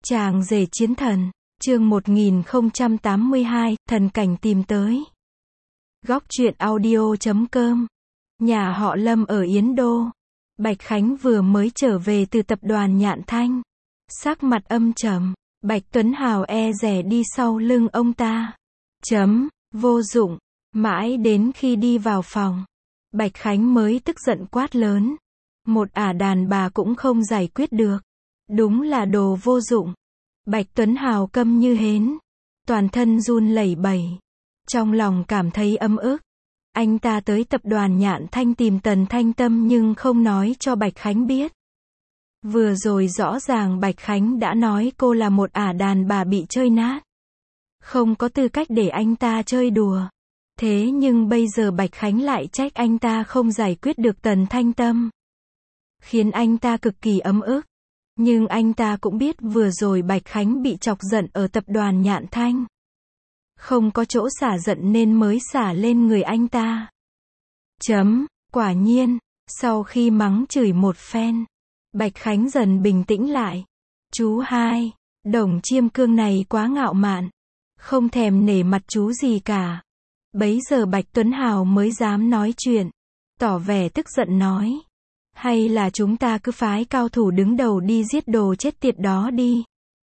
Chàng rể chiến thần, chương 1082, thần cảnh tìm tới. Góc truyện audio.com. Nhà họ Lâm ở Yến Đô. Bạch Khánh vừa mới trở về từ tập đoàn Nhạn Thanh. Sắc mặt âm trầm, Bạch Tuấn Hào e dè đi sau lưng ông ta. Vô dụng. Mãi đến khi đi vào phòng, Bạch Khánh mới tức giận quát lớn. Một ả đàn bà cũng không giải quyết được. Đúng là đồ vô dụng. Bạch Tuấn Hào câm như hến. Toàn thân run lẩy bẩy. Trong lòng cảm thấy ấm ức. Anh ta tới tập đoàn Nhạn Thanh tìm Tần Thanh Tâm nhưng không nói cho Bạch Khánh biết. Vừa rồi rõ ràng Bạch Khánh đã nói cô là một ả đàn bà bị chơi nát. Không có tư cách để anh ta chơi đùa. Thế nhưng bây giờ Bạch Khánh lại trách anh ta không giải quyết được Tần Thanh Tâm. Khiến anh ta cực kỳ ấm ức. Nhưng anh ta cũng biết vừa rồi Bạch Khánh bị chọc giận ở tập đoàn Nhạn Thanh. Không có chỗ xả giận nên mới xả lên người anh ta. Quả nhiên, sau khi mắng chửi một phen, Bạch Khánh dần bình tĩnh lại. Chú hai, Đồng Chiêm Cương này quá ngạo mạn. Không thèm nể mặt chú gì cả. Bấy giờ Bạch Tuấn Hào mới dám nói chuyện. Tỏ vẻ tức giận nói. Hay là chúng ta cứ phái cao thủ đứng đầu đi giết đồ chết tiệt đó đi.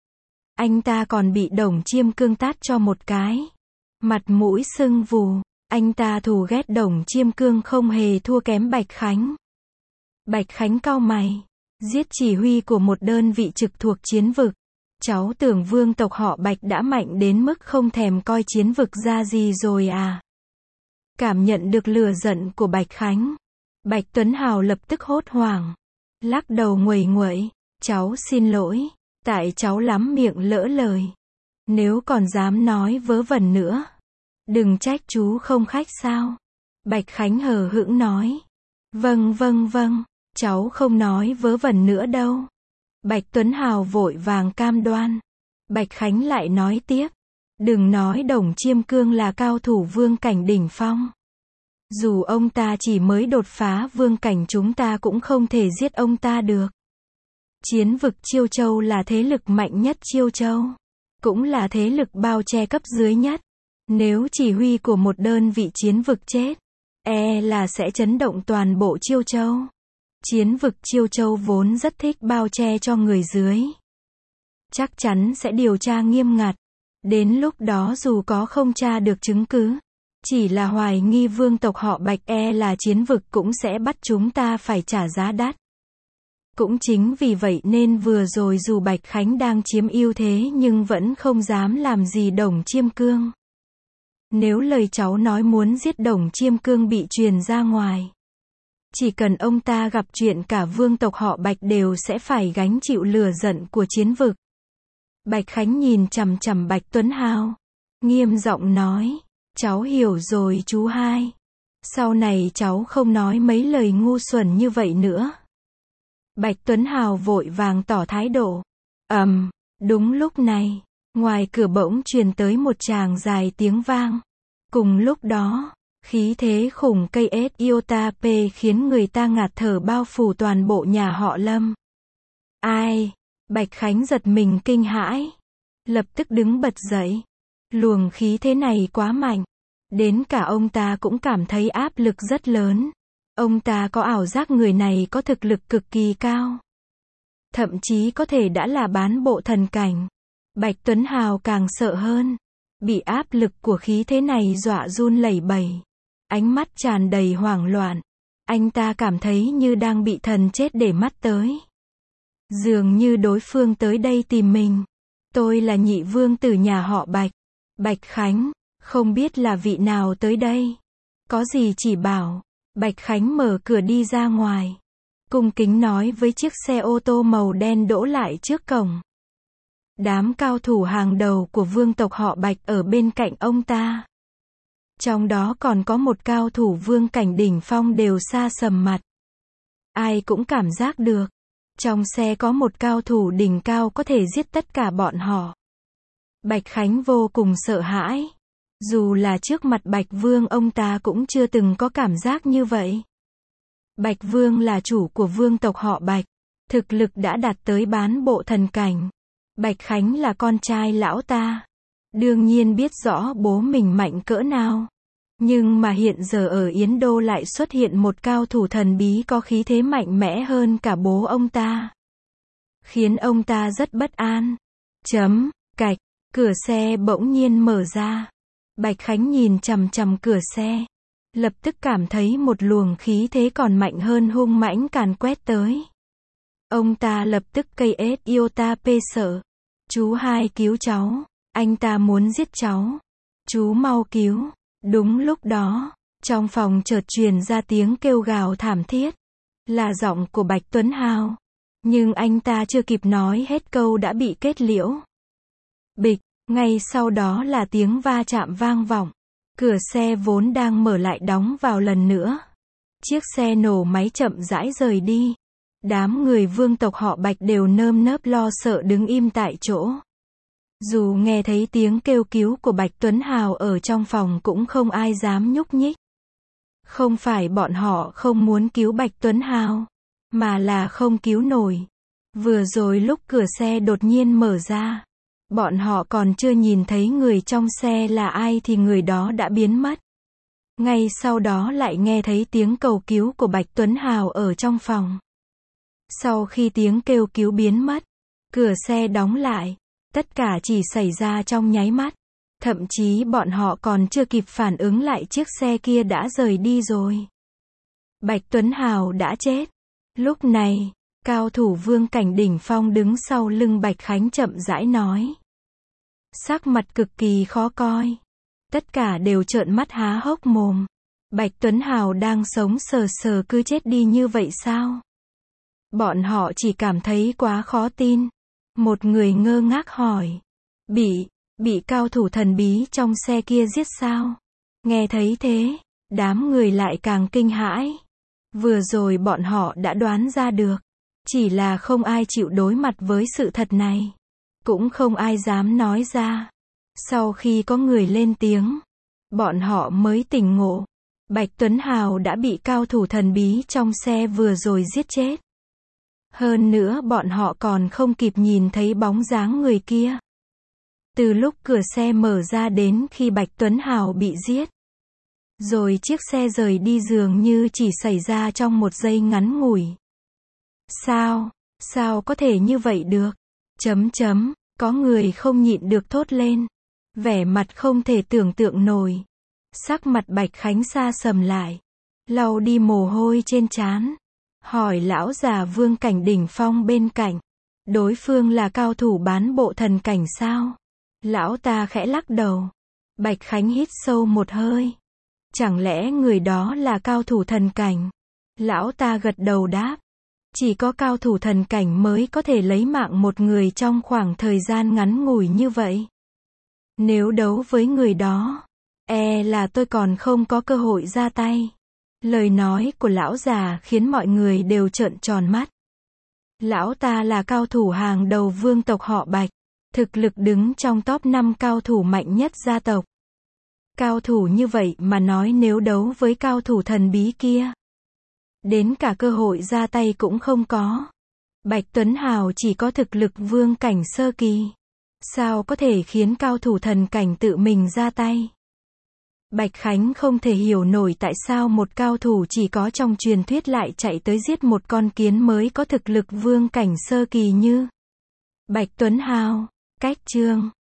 Anh ta còn bị Đồng Chiêm Cương tát cho một cái. Mặt mũi sưng vù. Anh ta thù ghét Đồng Chiêm Cương không hề thua kém Bạch Khánh. Bạch Khánh cau mày. Giết chỉ huy của một đơn vị trực thuộc chiến vực. Cháu tưởng vương tộc họ Bạch đã mạnh đến mức không thèm coi chiến vực ra gì rồi à. Cảm nhận được lửa giận của Bạch Khánh. Bạch Tuấn Hào lập tức hốt hoảng. Lắc đầu nguầy nguậy. Cháu xin lỗi. Tại cháu lắm miệng lỡ lời. Nếu còn dám nói vớ vẩn nữa. Đừng trách chú không khách sao. Bạch Khánh hờ hững nói. Vâng. Cháu không nói vớ vẩn nữa đâu. Bạch Tuấn Hào vội vàng cam đoan. Bạch Khánh lại nói tiếp. Đừng nói Đồng Chiêm Cương là cao thủ vương cảnh đỉnh phong. Dù ông ta chỉ mới đột phá vương cảnh chúng ta cũng không thể giết ông ta được. Chiến vực Chiêu Châu là thế lực mạnh nhất Chiêu Châu. Cũng là thế lực bao che cấp dưới nhất. Nếu chỉ huy của một đơn vị chiến vực chết, là sẽ chấn động toàn bộ Chiêu Châu. Chiến vực Chiêu Châu vốn rất thích bao che cho người dưới. Chắc chắn sẽ điều tra nghiêm ngặt. Đến lúc đó dù có không tra được chứng cứ, chỉ là hoài nghi vương tộc họ Bạch là chiến vực cũng sẽ bắt chúng ta phải trả giá đắt. Cũng chính vì vậy nên vừa rồi dù Bạch Khánh đang chiếm ưu thế nhưng vẫn không dám làm gì Đồng Chiêm Cương. Nếu lời cháu nói muốn giết Đồng Chiêm Cương bị truyền ra ngoài, chỉ cần ông ta gặp chuyện cả vương tộc họ Bạch đều sẽ phải gánh chịu lửa giận của chiến vực. Bạch Khánh nhìn chằm chằm Bạch Tuấn Hào. Nghiêm giọng nói. Cháu hiểu rồi chú hai. Sau này cháu không nói mấy lời ngu xuẩn như vậy nữa. Bạch Tuấn Hào vội vàng tỏ thái độ. Đúng lúc này, ngoài cửa bỗng truyền tới một tràng dài tiếng vang. Cùng lúc đó, khí thế khủng cây Iota P khiến người ta ngạt thở bao phủ toàn bộ nhà họ Lâm. Ai? Bạch Khánh giật mình kinh hãi. Lập tức đứng bật dậy. Luồng khí thế này quá mạnh. Đến cả ông ta cũng cảm thấy áp lực rất lớn. Ông ta có ảo giác người này có thực lực cực kỳ cao. Thậm chí có thể đã là bán bộ thần cảnh. Bạch Tuấn Hào càng sợ hơn. Bị áp lực của khí thế này dọa run lẩy bẩy. Ánh mắt tràn đầy hoảng loạn. Anh ta cảm thấy như đang bị thần chết để mắt tới. Dường như đối phương tới đây tìm mình. Tôi là nhị vương tử nhà họ Bạch. Bạch Khánh, không biết là vị nào tới đây. Có gì chỉ bảo. Bạch Khánh mở cửa đi ra ngoài. Cung kính nói với chiếc xe ô tô màu đen đỗ lại trước cổng. Đám cao thủ hàng đầu của vương tộc họ Bạch ở bên cạnh ông ta. Trong đó còn có một cao thủ vương cảnh đỉnh phong đều xa sầm mặt. Ai cũng cảm giác được. Trong xe có một cao thủ đỉnh cao có thể giết tất cả bọn họ. Bạch Khánh vô cùng sợ hãi. Dù là trước mặt Bạch Vương ông ta cũng chưa từng có cảm giác như vậy. Bạch Vương là chủ của vương tộc họ Bạch. Thực lực đã đạt tới bán bộ thần cảnh. Bạch Khánh là con trai lão ta. Đương nhiên biết rõ bố mình mạnh cỡ nào. Nhưng mà hiện giờ ở Yến Đô lại xuất hiện một cao thủ thần bí có khí thế mạnh mẽ hơn cả bố ông ta. Khiến ông ta rất bất an. Cạch, cửa xe bỗng nhiên mở ra. Bạch Khánh nhìn chằm chằm cửa xe. Lập tức cảm thấy một luồng khí thế còn mạnh hơn hung mãnh càn quét tới. Ông ta lập tức cây ết yêu ta pê sợ. Chú hai cứu cháu. Anh ta muốn giết cháu. Chú mau cứu. Đúng lúc đó, trong phòng chợt truyền ra tiếng kêu gào thảm thiết. Là giọng của Bạch Tuấn Hào. Nhưng anh ta chưa kịp nói hết câu đã bị kết liễu. Bịch, ngay sau đó là tiếng va chạm vang vọng. Cửa xe vốn đang mở lại đóng vào lần nữa. Chiếc xe nổ máy chậm rãi rời đi. Đám người vương tộc họ Bạch đều nơm nớp lo sợ đứng im tại chỗ. Dù nghe thấy tiếng kêu cứu của Bạch Tuấn Hào ở trong phòng cũng không ai dám nhúc nhích. Không phải bọn họ không muốn cứu Bạch Tuấn Hào, mà là không cứu nổi. Vừa rồi lúc cửa xe đột nhiên mở ra, bọn họ còn chưa nhìn thấy người trong xe là ai thì người đó đã biến mất. Ngay sau đó lại nghe thấy tiếng cầu cứu của Bạch Tuấn Hào ở trong phòng. Sau khi tiếng kêu cứu biến mất, cửa xe đóng lại. Tất cả chỉ xảy ra trong nháy mắt. Thậm chí bọn họ còn chưa kịp phản ứng lại chiếc xe kia đã rời đi rồi. Bạch Tuấn Hào đã chết. Lúc này, cao thủ vương cảnh đỉnh phong đứng sau lưng Bạch Khánh chậm rãi nói. Sắc mặt cực kỳ khó coi. Tất cả đều trợn mắt há hốc mồm. Bạch Tuấn Hào đang sống sờ sờ cứ chết đi như vậy sao? Bọn họ chỉ cảm thấy quá khó tin. Một người ngơ ngác hỏi. Bị cao thủ thần bí trong xe kia giết sao? Nghe thấy thế, đám người lại càng kinh hãi. Vừa rồi bọn họ đã đoán ra được. Chỉ là không ai chịu đối mặt với sự thật này. Cũng không ai dám nói ra. Sau khi có người lên tiếng, bọn họ mới tỉnh ngộ. Bạch Tuấn Hào đã bị cao thủ thần bí trong xe vừa rồi giết chết. Hơn nữa bọn họ còn không kịp nhìn thấy bóng dáng người kia. Từ lúc cửa xe mở ra đến khi Bạch Tuấn Hào bị giết. Rồi chiếc xe rời đi dường như chỉ xảy ra trong một giây ngắn ngủi. Sao có thể như vậy được? Có người không nhịn được thốt lên. Vẻ mặt không thể tưởng tượng nổi. Sắc mặt Bạch Khánh xa sầm lại. Lau đi mồ hôi trên trán. Hỏi lão già vương cảnh đỉnh phong bên cạnh. Đối phương là cao thủ bán bộ thần cảnh sao? Lão ta khẽ lắc đầu. Bạch Khánh hít sâu một hơi. Chẳng lẽ người đó là cao thủ thần cảnh? Lão ta gật đầu đáp. Chỉ có cao thủ thần cảnh mới có thể lấy mạng một người trong khoảng thời gian ngắn ngủi như vậy. Nếu đấu với người đó, là tôi còn không có cơ hội ra tay. Lời nói của lão già khiến mọi người đều trợn tròn mắt. Lão ta là cao thủ hàng đầu vương tộc họ Bạch. Thực lực đứng trong top 5 cao thủ mạnh nhất gia tộc. Cao thủ như vậy mà nói nếu đấu với cao thủ thần bí kia. Đến cả cơ hội ra tay cũng không có. Bạch Tuấn Hào chỉ có thực lực vương cảnh sơ kỳ. Sao có thể khiến cao thủ thần cảnh tự mình ra tay? Bạch Khánh không thể hiểu nổi tại sao một cao thủ chỉ có trong truyền thuyết lại chạy tới giết một con kiến mới có thực lực vương cảnh sơ kỳ như Bạch Tuấn Hào. Cách chương